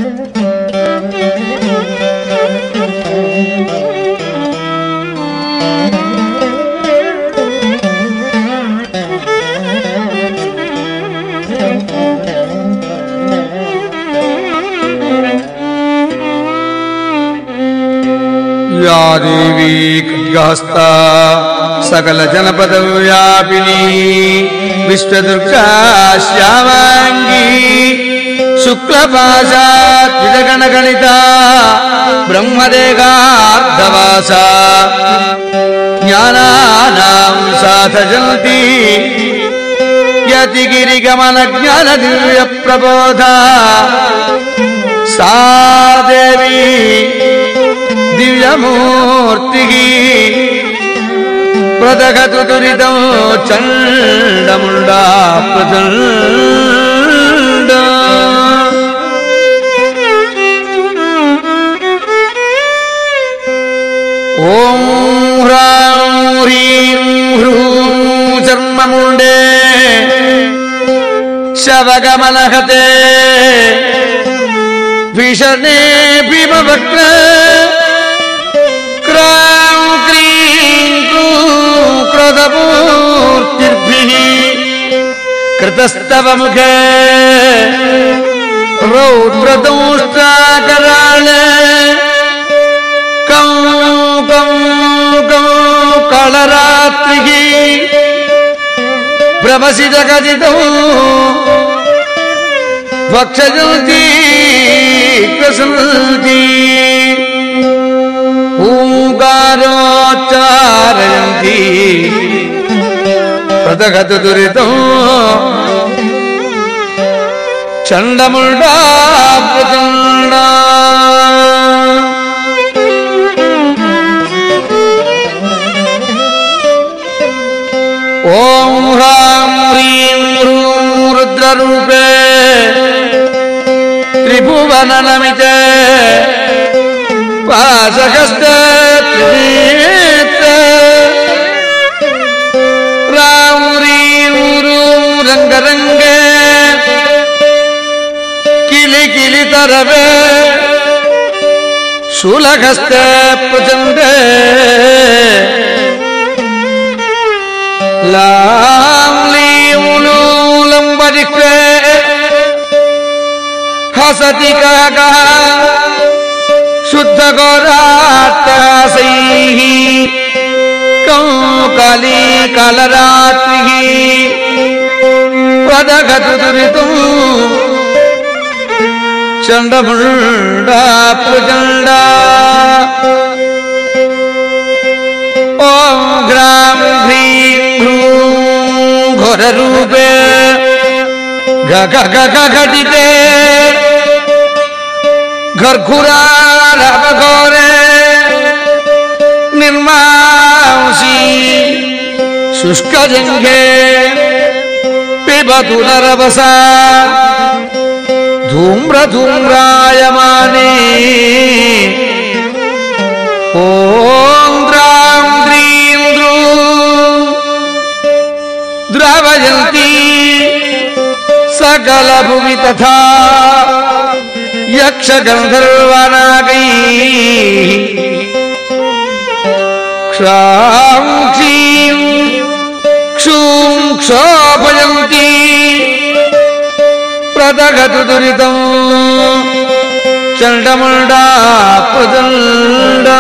या देवी खड्गहस्ता सकल जनपद व्यापिनी विश्वदुर्गा श्यामांगी शुक्लपाशा त्रिजगणगणिता ब्रह्मदेगार्धवासा ज्ञानानां साधजन्ति यतिगिरिगमन ज्ञान दिव्य प्रबोधा सा देवी दिव्यमूर्ति प्रदगतु दुरितं चण्डमुण्डा प्रचण्ड ॐ ह्रां ह्रीं ह्रूं चर्ममुण्डे शवगमनहते भीषणे भीमवक्त्र क्रां क्रीं क्रूं क्रोधमूर्तिर्भिः कृतस्तव मुखे रौद्रदंष्ट्राकराळ कं कं कं कालरात्रिः भ्रमसि जगदिदं वक्षजन्ति प्रसन्ति ओंकारोच्चारयन्ति प्रदगतु दुरितं चण्डमुण्डा प्रचण्डा ॐ ह्रां ह्रीं ह्रूं रुद्ररूपे त्रिभुवननमिते पाशहस्ते त्रिनेत्रे ह्रां ह्रीं ह्रूं रङ्गरङ्गे किलिकिलितरवे शूलहस्ते प्रचण्डे लां लीं लूलं वरिक्रे हसति काकः शुद्धघोराट्टहासैः काली कालरात्रिः प्रदगतु दुरितं चण्डमुण्डा प्रचण्डा ॐ ग्रां ह्रीं ह्रूं घोररूपे घघघघघटिते घर्घुरारवघोरे निर्मांसि शुष्कजङ्घे पिबतु नरवसा धूम्रधूम्रायमाने ॐ द्रां द्रीं द्रूं द्रावयन्ति सकलभुवि तथा यक्षगन्धर्वनागैः क्षां क्षीं क्षूं क्षोभयन्ति प्रदगतु दुरितं चण्डमुण्डा प्रचण्डा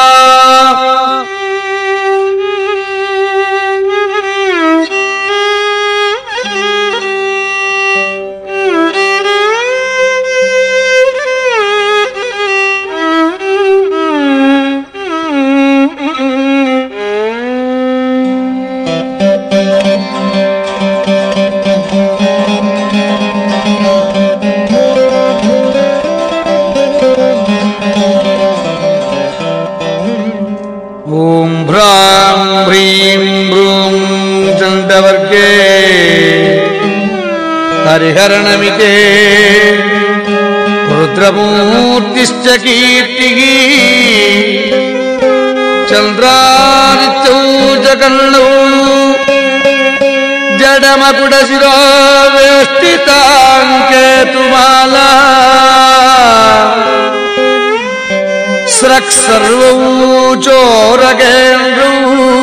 हरिहरणमिते रुद्रमूर्तिश्च कीर्तिः चन्द्रादित्यौ जगन्नौ जडमकुटशिरो वेष्टितां केतुमाला स्रक् सर्वौ चोरगेन्द्रौ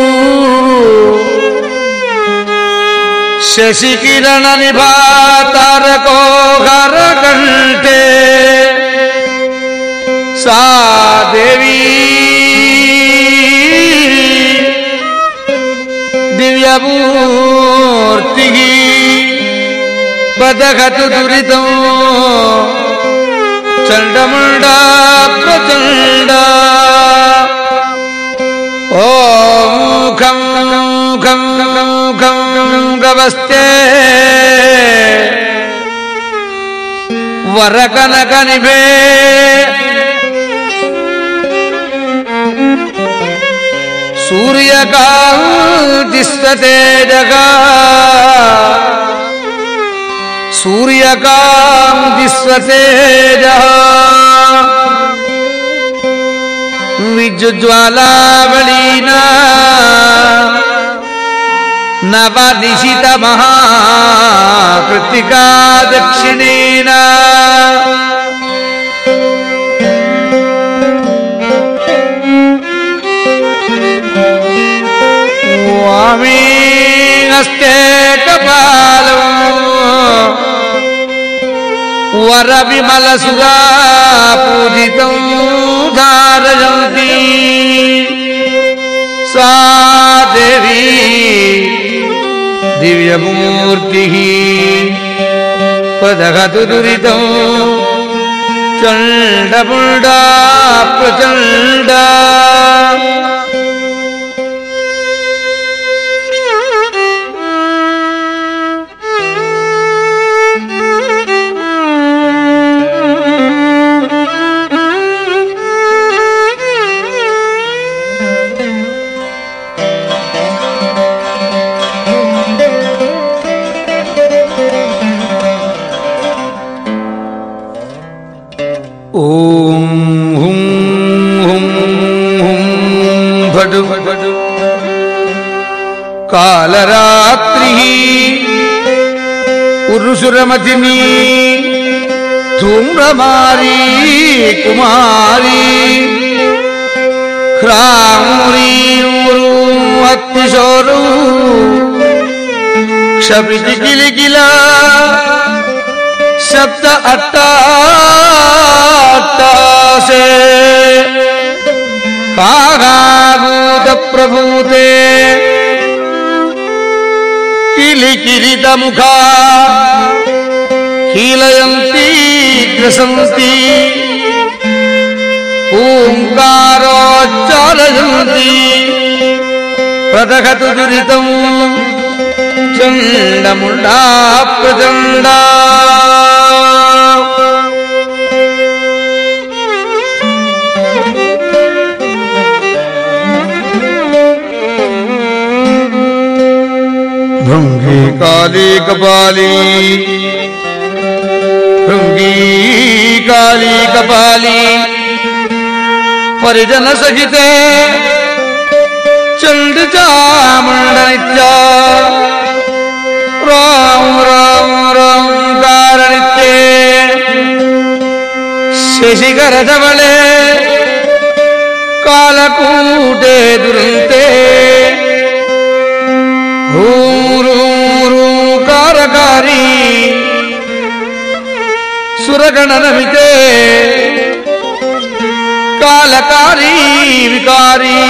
शशिकिरण निभा तारको हरकण्ठे सा देवी दिव्यमूर्तिः बदघतु दुरितं चण्डमुण्डा प्रचण्ड ॐ खं खं खं गवस्ते वरकनकनिभे सूर्यकान्तिस्वतेजः सूर्यकान्तिस्वतेजः विद्युज्ज्वालावलीना नवनिशितमहाकृत्तिका दक्षिणेन वामे हस्ते कपालम् वरविमलसुरा पूजितं धारयन्ती सा देवी दिव्यमूर्तिः पदघतु दुरितं चण्डमुण्डा प्रचण्ड कालरात्रिः उरुसुरमतिनी धूम्रमारी कुमारी ह्रामुरी अतिशोरु क्षपिति किलिकिला सप्त अट्टासे कागाभूत प्रभूते किलिकिलित मुखा कीलयन्ती ग्रसन्ती ओंकारोच्चारयन्ती प्रदघतु दुरितं चण्डमुण्डा प्रचण्डा भृंगी काली कपाली भृंगी काली कपाली परिजन सहिते चंड चामुंडनित्या राम राम राम कारणित्ये शशिखर धवले कालकूटे दुरन्ते कारकारी सुरगणनमिते कालकारी विकारी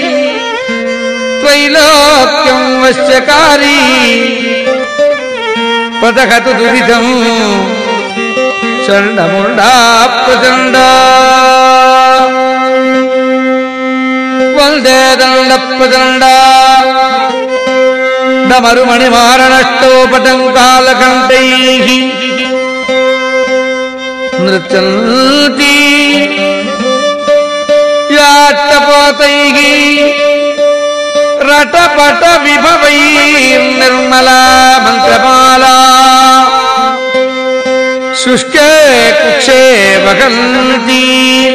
त्रैलोक्यं वश्यकारी पदघतु दुरितं चण्डमुण्डा प्रचण्ड वन्दे दण्डप्रचण्ड डमरुमणिमारणष्टोपटं कालकण्ठैः नृत्यन्ती याट्टपोतैः रटपट विभवैर्निर्मला मन्त्रमाला शुष्के कुक्षे वहन्ती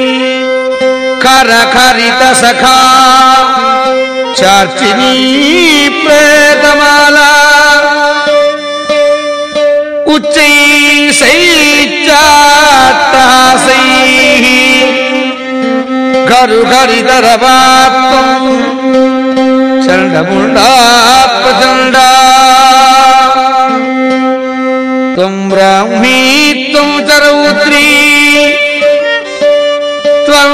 खरखरित सखा चार्चिनी प्रेतमाला उच्चैः ఖరుఖరితరవాప్తం చండముండా ప్రచండా త్వం బ్రాహ్మీ త్వం చరౌత్రీ త్వం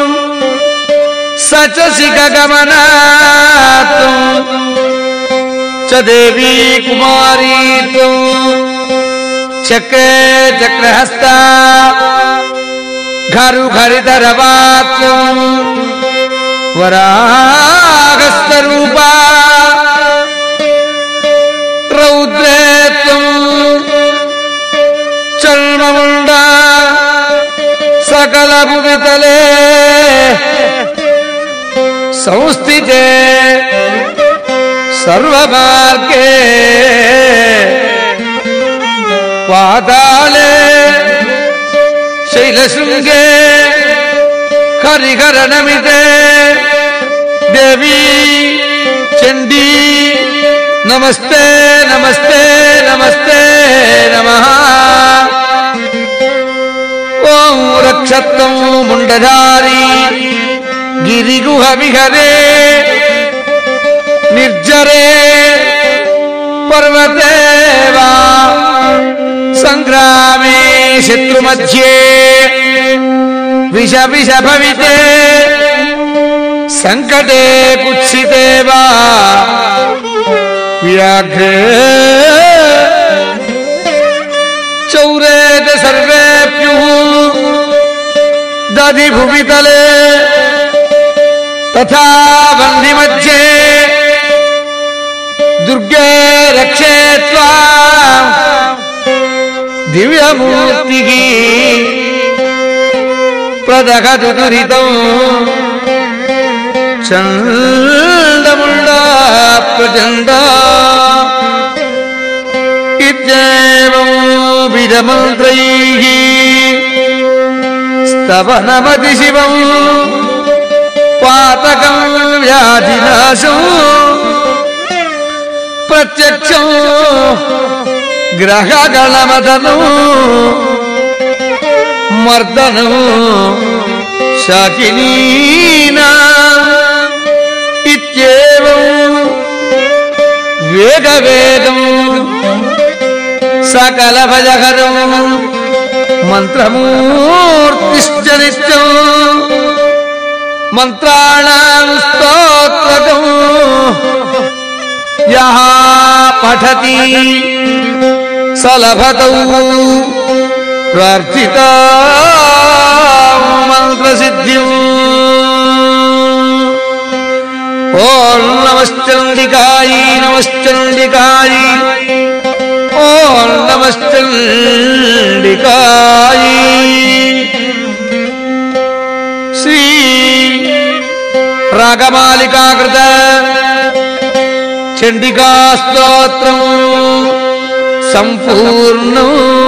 సచసిక గమనా త్వం చ దేవీ కుమారీ త్వం చక్రే చక్రహస్తా ఖరుఖరితరవాత్వం వరాహస్తరూపా రౌద్రే త్వం చర్మముండా సకల భువితలే సంస్థితే సర్వమార్గే పాతాళే శైలశృంగే హరిహరనమితే దేవీ చండీ నమస్తే నమస్తే నమస్తే నమః. ఓం రక్షత్వం ముండధారీ గిరిగుహ విహరే నిర్జరే పర్వతే వా సంగ్రామే శత్రుమధ్యే విష విష భవితే సంకటే కుత్సితే వా వ్యాఘ్రే చౌరేత సర్వేభ్యుః దధి భువితలే తథా బంధి మధ్యే దుర్గే రక్షే త్వాం దివ్యమూర్తిః ప్రదహతు దురితం చండముండా ప్రచండా ఇత్యేవం విధమంత్రైః స్తవనమతి శివం పాతకం వ్యాధినాశం ప్రత్యక్షం గ్రహగణమదనం మర్దనం శాకినీనాం ఇత్యేవం వేగవేగం సకల భజహరం మంత్రమూర్తిశ్చ నిత్యం మంత్రాణాం స్తోత్రకం యః పఠతి సలభతౌ ప్రార్థితా మంత్రసిద్ధిం. ఓం నమశ్చండికాయై నమశ్చండికాయై ఓం నమశ్చండికాయై. శ్రీ రాగమాలికాకృత చండికా స్తోత్రం సంపూర్ణం.